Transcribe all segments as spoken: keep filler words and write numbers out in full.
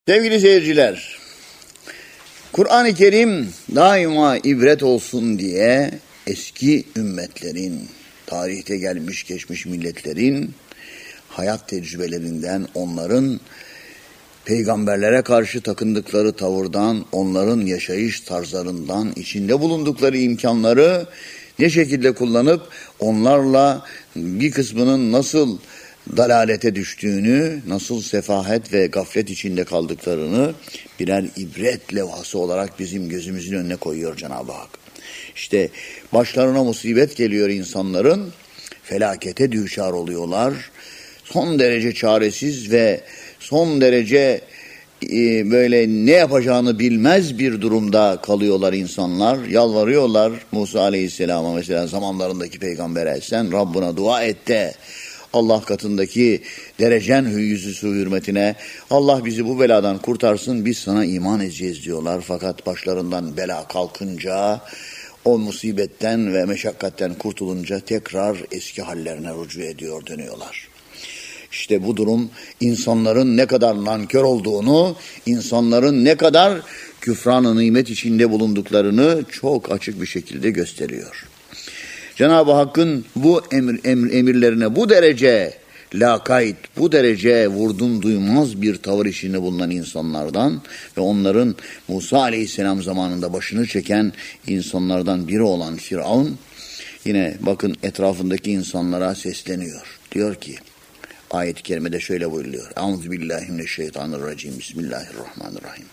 Sevgili seyirciler, Kur'an-ı Kerim daima ibret olsun diye eski ümmetlerin, tarihte gelmiş geçmiş milletlerin hayat tecrübelerinden, onların peygamberlere karşı takındıkları tavırdan, onların yaşayış tarzlarından, içinde bulundukları imkanları ne şekilde kullanıp onlarla bir kısmının nasıl dalalete düştüğünü, nasıl sefahet ve gaflet içinde kaldıklarını birer ibret levhası olarak bizim gözümüzün önüne koyuyor Cenab-ı Hak. İşte başlarına musibet geliyor insanların, felakete düçar oluyorlar, son derece çaresiz ve son derece e, böyle ne yapacağını bilmez bir durumda kalıyorlar insanlar, yalvarıyorlar Musa Aleyhisselam'a mesela zamanlarındaki peygambere, sen Rabbına dua et de Allah katındaki derecen yüzüsü hürmetine Allah bizi bu beladan kurtarsın, biz sana iman edeceğiz diyorlar. Fakat başlarından bela kalkınca, o musibetten ve meşakkatten kurtulunca tekrar eski hallerine rücu ediyor, dönüyorlar. İşte bu durum insanların ne kadar nankör olduğunu, insanların ne kadar küfran-ı nimet içinde bulunduklarını çok açık bir şekilde gösteriyor. Cenab-ı Hakk'ın bu emir, emir, emirlerine bu derece lakayt, bu derece vurdum duymaz bir tavır içinde bulunan insanlardan ve onların Musa Aleyhisselam zamanında başını çeken insanlardan biri olan Firavun, yine bakın etrafındaki insanlara sesleniyor. Diyor ki, ayet-i kerimede şöyle buyuruyor. Euzubillahimineşşeytanirracim. Bismillahirrahmanirrahim.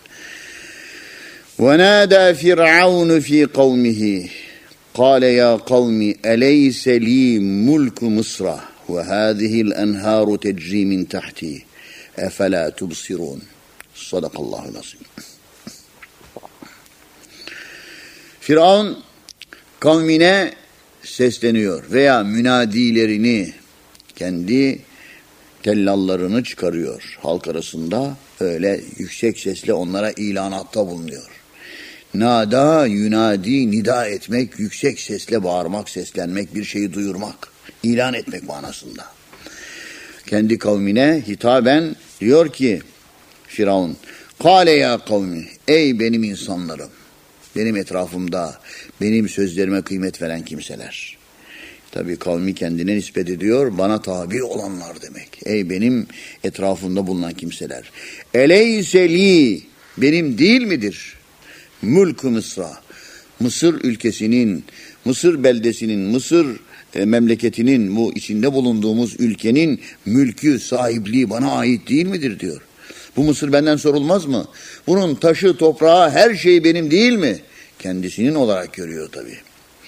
وَنَادَى فِرْعَوْنُ فِي قَوْمِهِ قال يا قوم أليس لي ملك مصر وهذه الأنهار تجري من تحتي أفلا تبصرون صدق الله العظيم. Firavun kavmine sesleniyor veya münadilerini, kendi tellallarını çıkarıyor. Halk arasında öyle yüksek sesle onlara ilanatta bulunuyor. Nada, yunadi, nida etmek, yüksek sesle bağırmak, seslenmek, bir şeyi duyurmak, ilan etmek manasında. Kendi kavmine hitaben diyor ki Firavun, kâle ya kavmi, ey benim insanlarım, benim etrafımda, benim sözlerime kıymet veren kimseler. Tabii kavmi kendine nispet ediyor, bana tabi olanlar demek. Ey benim etrafımda bulunan kimseler. Eleyse li, benim değil midir? Mülk-ü Mısra, Mısır ülkesinin, Mısır beldesinin, Mısır e, memleketinin, bu içinde bulunduğumuz ülkenin mülkü, sahipliği bana ait değil midir diyor. Bu Mısır benden sorulmaz mı? Bunun taşı, toprağı, her şeyi benim değil mi? Kendisinin olarak görüyor tabii.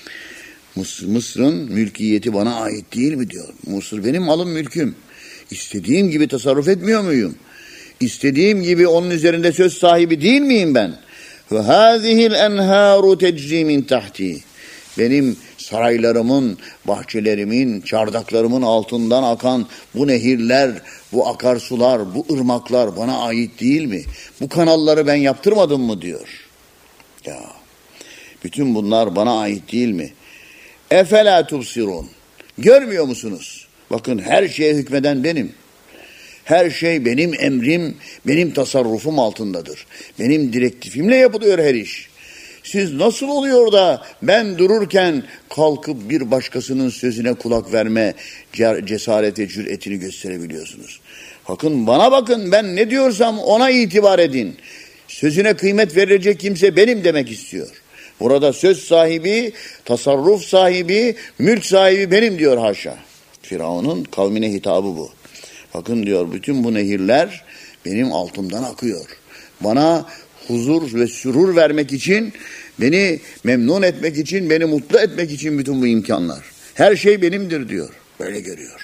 Mısır, Mısır'ın mülkiyeti bana ait değil mi diyor. Mısır benim malım, mülküm. İstediğim gibi tasarruf etmiyor muyum? İstediğim gibi onun üzerinde söz sahibi değil miyim ben? Ve hâzihil enhâru tecrî min tahti. Benim saraylarımın, bahçelerimin, çardaklarımın altından akan bu nehirler, bu akarsular, bu ırmaklar bana ait değil mi? Bu kanalları ben yaptırmadım mı diyor. Ya, bütün bunlar bana ait değil mi? Efelâ tubsirûn. Görmüyor musunuz? Bakın her şeye hükmeden benim. Her şey benim emrim, benim tasarrufum altındadır. Benim direktifimle yapılıyor her iş. Siz nasıl oluyor da ben dururken kalkıp bir başkasının sözüne kulak verme cesareti, cüretini gösterebiliyorsunuz? Bakın bana bakın, ben ne diyorsam ona itibar edin. Sözüne kıymet verilecek kimse benim demek istiyor. Burada söz sahibi, tasarruf sahibi, mülk sahibi benim diyor haşa. Firavun'un kavmine hitabı bu. Bakın diyor, bütün bu nehirler benim altımdan akıyor. Bana huzur ve sürur vermek için, beni memnun etmek için, beni mutlu etmek için bütün bu imkanlar. Her şey benimdir diyor. Böyle görüyor.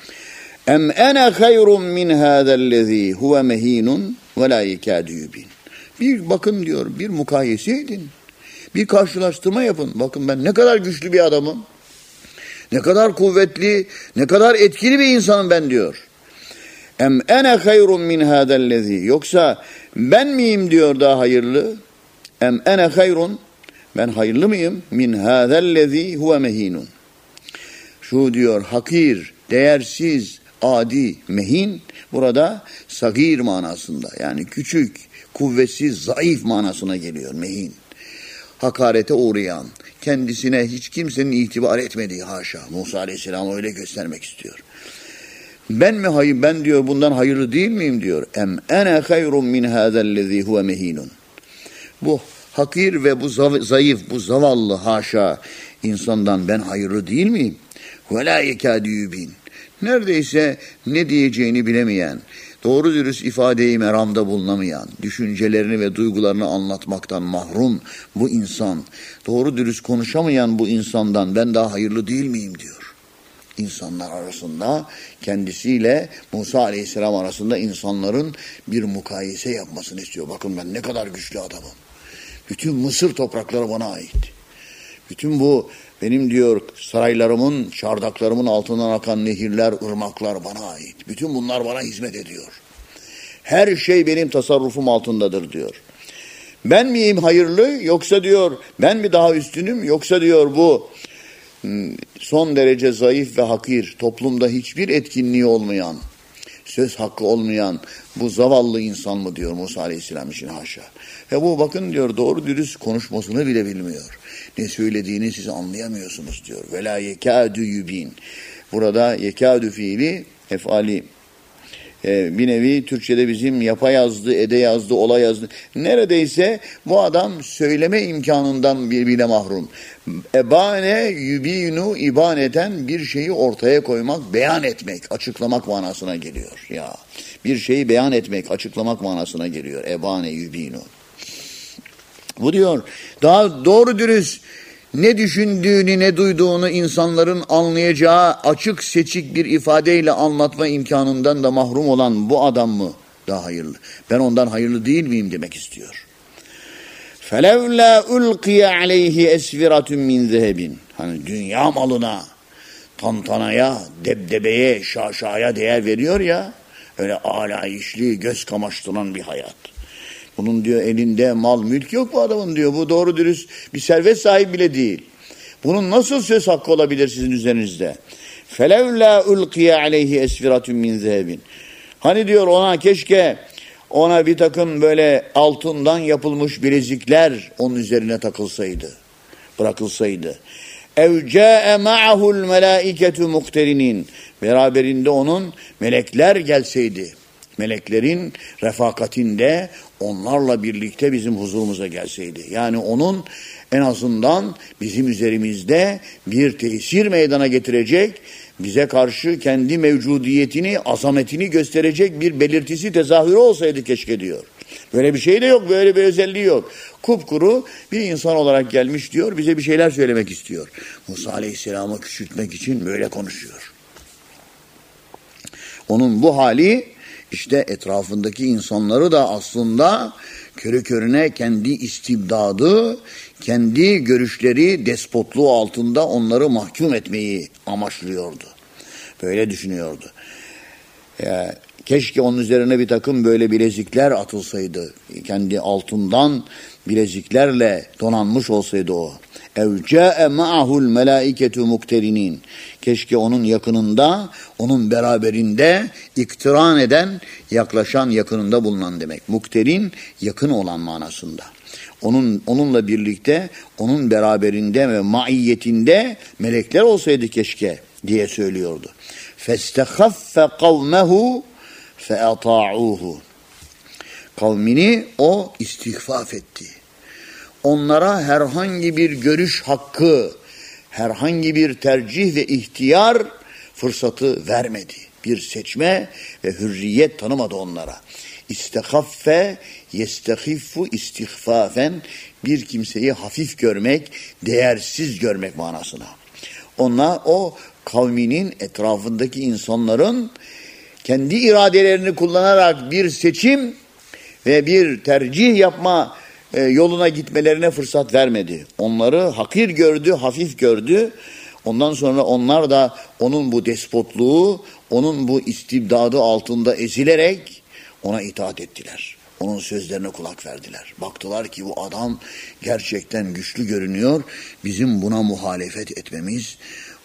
Em ene hayrun min hâzellezî huve mehînun ve lâ yekâdü yubîn. Bir bakın diyor, bir mukayese edin. Bir karşılaştırma yapın. Bakın ben ne kadar güçlü bir adamım. Ne kadar kuvvetli, ne kadar etkili bir insanım ben diyor. Em ene hayrun min hâzellezî. Yoksa ben miyim diyor daha hayırlı? Em ene hayrun. Ben hayırlı mıyım? Min hâzellezî huve mehînun. Şu diyor hakir, değersiz, adi, mehin burada sagir manasında, yani küçük, kuvvetsiz, zayıf manasına geliyor mehin. Hakarete uğrayan, kendisine hiç kimsenin itibar etmediği, haşa. Musa Aleyhisselam öyle göstermek istiyor. Ben mi hayır, ben diyor bundan hayırlı değil miyim diyor. Em ene hayrun min hâzellezî huve mehinun. Bu hakir ve bu zayıf, bu zavallı haşa insandan ben hayırlı değil miyim? Ve lâ yekâdü yubîn. Neredeyse ne diyeceğini bilemeyen, doğru dürüst ifadeyi meramda bulunamayan, düşüncelerini ve duygularını anlatmaktan mahrum bu insan, doğru dürüst konuşamayan bu insandan ben daha hayırlı değil miyim diyor. İnsanlar arasında kendisiyle Musa Aleyhisselam arasında insanların bir mukayese yapmasını istiyor. Bakın ben ne kadar güçlü adamım. Bütün Mısır toprakları bana ait. Bütün bu benim diyor saraylarımın, çardaklarımın altından akan nehirler, ırmaklar bana ait. Bütün bunlar bana hizmet ediyor. Her şey benim tasarrufum altındadır diyor. Ben miyim hayırlı yoksa diyor ben mi daha üstünüm yoksa diyor bu son derece zayıf ve hakir, toplumda hiçbir etkinliği olmayan, söz hakkı olmayan bu zavallı insan mı diyor Musa Aleyhisselam için haşa. Ve bu bakın diyor doğru dürüst konuşmasını bile bilmiyor. Ne söylediğini siz anlayamıyorsunuz diyor. Ve la yekâdü yubîn. Burada yekâdü fiili efali e, bir nevi Türkçe'de bizim yapa yazdı, ede yazdı, ola yazdı. Neredeyse bu adam söyleme imkanından bir bile mahrum. Ebane yubînu ibaneten bir şeyi ortaya koymak, beyan etmek, açıklamak manasına geliyor. Ya bir şeyi beyan etmek, açıklamak manasına geliyor. Ebane yubînu. Bu diyor daha doğru dürüst ne düşündüğünü ne duyduğunu insanların anlayacağı açık seçik bir ifadeyle anlatma imkanından da mahrum olan bu adam mı daha hayırlı? Ben ondan hayırlı değil miyim demek istiyor. فَلَوْلَا اُلْقِيَ عَلَيْهِ اَسْفِرَةٌ مِنْ ذَهَبٍ. Hani dünya malına, tantanaya, debdebeye, şaşaya değer veriyor ya, öyle alayişli, göz kamaştıran bir hayat. Bunun diyor elinde mal mülk yok bu adamın diyor. Bu doğru dürüst bir servet sahibi bile değil. Bunun nasıl söz hakkı olabilir sizin üzerinizde? فَلَوْلَا اُلْقِيَ عَلَيْهِ اَسْفِرَةٌ مِنْ ذَهَبٍ. Hani diyor ona keşke ona bir takım böyle altından yapılmış bilezikler onun üzerine takılsaydı, bırakılsaydı. اَوْ جَاءَ مَعَهُ الْمَلَائِكَةُ مُقْتَرِنِينَ. Beraberinde onun melekler gelseydi. Meleklerin refakatinde onlarla birlikte bizim huzurumuza gelseydi. Yani onun en azından bizim üzerimizde bir tesir meydana getirecek, bize karşı kendi mevcudiyetini, azametini gösterecek bir belirtisi, tezahürü olsaydı keşke diyor. Böyle bir şey de yok, böyle bir özelliği yok. Kupkuru bir insan olarak gelmiş diyor, bize bir şeyler söylemek istiyor. Musa Aleyhisselam'ı küçültmek için böyle konuşuyor. Onun bu hali işte etrafındaki insanları da aslında körü körüne kendi istibdadı, kendi görüşleri, despotluğu altında onları mahkum etmeyi amaçlıyordu. Böyle düşünüyordu. Ee, keşke onun üzerine bir takım böyle bilezikler atılsaydı. Kendi altından bileziklerle donanmış olsaydı o. اَوْ جَاءَ مَعَهُ الْمَلَائِكَةُ مُقْتَرِنِينَ. Keşke onun yakınında, onun beraberinde iktiran eden, yaklaşan, yakınında bulunan demek. Mukterin, yakın olan manasında. Onun onunla birlikte, onun beraberinde ve maiyetinde melekler olsaydı keşke diye söylüyordu. فَاسْتَخَفَّ قَوْمَهُ فَاَطَاعُوهُ. Kavmini o istihfaf etti. Onlara herhangi bir görüş hakkı, herhangi bir tercih ve ihtiyar fırsatı vermedi. Bir seçme ve hürriyet tanımadı onlara. İstehaffe, yestehiffu istihfafen, bir kimseyi hafif görmek, değersiz görmek manasına. Ona o kavminin etrafındaki insanların kendi iradelerini kullanarak bir seçim ve bir tercih yapma yoluna gitmelerine fırsat vermedi. Onları hakir gördü, hafif gördü. Ondan sonra onlar da onun bu despotluğu, onun bu istibdadı altında ezilerek ona itaat ettiler. Onun sözlerine kulak verdiler. Baktılar ki bu adam gerçekten güçlü görünüyor. Bizim buna muhalefet etmemiz,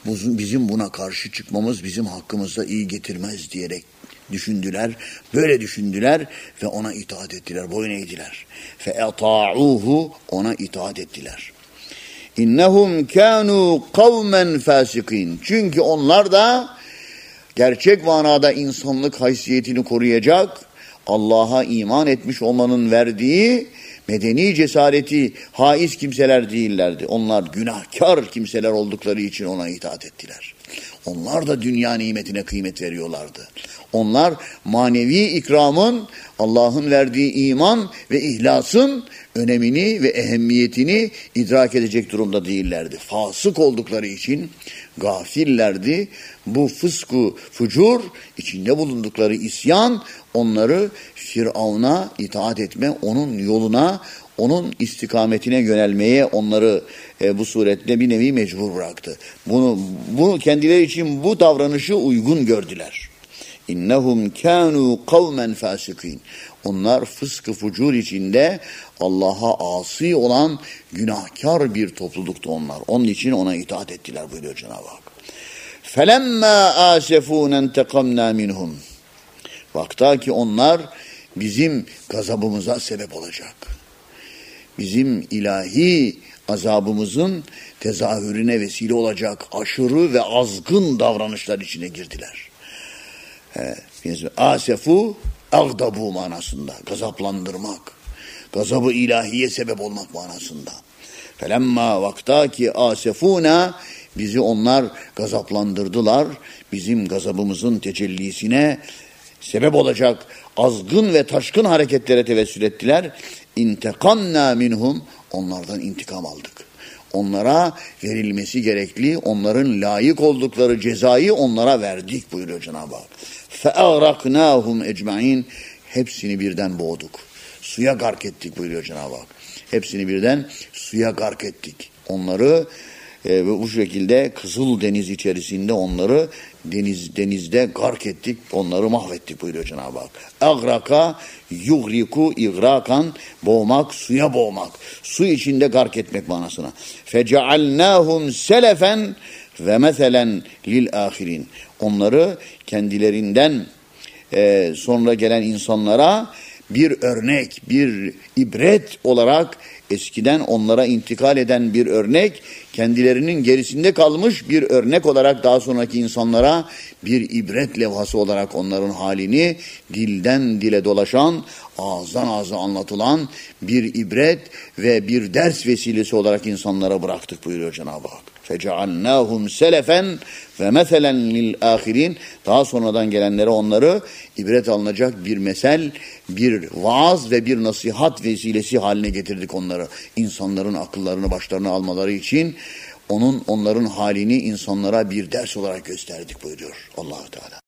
bizim buna karşı çıkmamız bizim hakkımızda iyi getirmez diyerek düşündüler. Böyle düşündüler ve ona itaat ettiler, boyun eğdiler. فَاَطَاعُوهُ ona itaat ettiler. İnnehum kânû kavmen fâsikîn. Çünkü onlar da gerçek manada insanlık haysiyetini koruyacak, Allah'a iman etmiş olmanın verdiği medeni cesareti haiz kimseler değillerdi. Onlar günahkar kimseler oldukları için ona itaat ettiler. Onlar da dünya nimetine kıymet veriyorlardı. Onlar manevi ikramın, Allah'ın verdiği iman ve ihlasın önemini ve ehemmiyetini idrak edecek durumda değillerdi. Fasık oldukları için gafillerdi. Bu fısku, fucur, içinde bulundukları isyan onları Firavun'a itaat etme, onun yoluna, onun istikametine yönelmeye onları e, bu suretle bir nevi mecbur bıraktı. Bunu, bunu kendileri için bu davranışı uygun gördüler. İnnehum kânû kavmen fâsikîn. Onlar fıskı fucur içinde Allah'a asi olan günahkar bir topluluktu onlar. Onun için ona itaat ettiler buyuruyor Cenab-ı Hak. فَلَمَّا آسَفُونَ انْتَقَمْنَا مِنْهُمْ. Vakta ki onlar bizim gazabımıza sebep olacak. Bizim ilahi azabımızın tezahürüne vesile olacak aşırı ve azgın davranışlar içine girdiler. Asefu, agdabu manasında, gazaplandırmak, gazabı ilahiye sebep olmak manasında. Felemma vakta ki asefuna, bizi onlar gazaplandırdılar, bizim gazabımızın tecellisine sebep olacak azgın ve taşkın hareketlere tevessül ettiler. İntekamna minhum, onlardan intikam aldık. Onlara verilmesi gerekli, onların layık oldukları cezayı onlara verdik buyuruyor Cenab-ı Hak. فَاَغْرَقْنَاهُمْ اَجْمَعِينَ. Hepsini birden boğduk. Suya gark ettik buyuruyor Cenab-ı Hak. Hepsini birden suya gark ettik. Onları e, bu şekilde Kızıl Deniz içerisinde onları deniz denizde gark ettik. Onları mahvettik buyuruyor Cenab-ı Hak. اَغْرَقَ yugriku igrakan, boğmak, suya boğmak. Su içinde gark etmek manasına. فَجَعَلْنَاهُمْ سَلَفًا وَمَثَلًا لِلْآخِرِينَ. Onları kendilerinden e, sonra gelen insanlara bir örnek, bir ibret olarak eskiden onlara intikal eden bir örnek, kendilerinin gerisinde kalmış bir örnek olarak daha sonraki insanlara bir ibret levhası olarak onların halini dilden dile dolaşan, ağızdan ağza anlatılan bir ibret ve bir ders vesilesi olarak insanlara bıraktık buyuruyor Cenab-ı Hak. فَجَعَلْنَاهُمْ سَلَفًا وَمَثَلًا لِلْآخِرِينَ. Daha sonradan gelenlere onları ibret alınacak bir mesel, bir vaaz ve bir nasihat vesilesi haline getirdik onları. İnsanların akıllarını başlarına almaları için onun onların halini insanlara bir ders olarak gösterdik buyuruyor Allah-u Teala.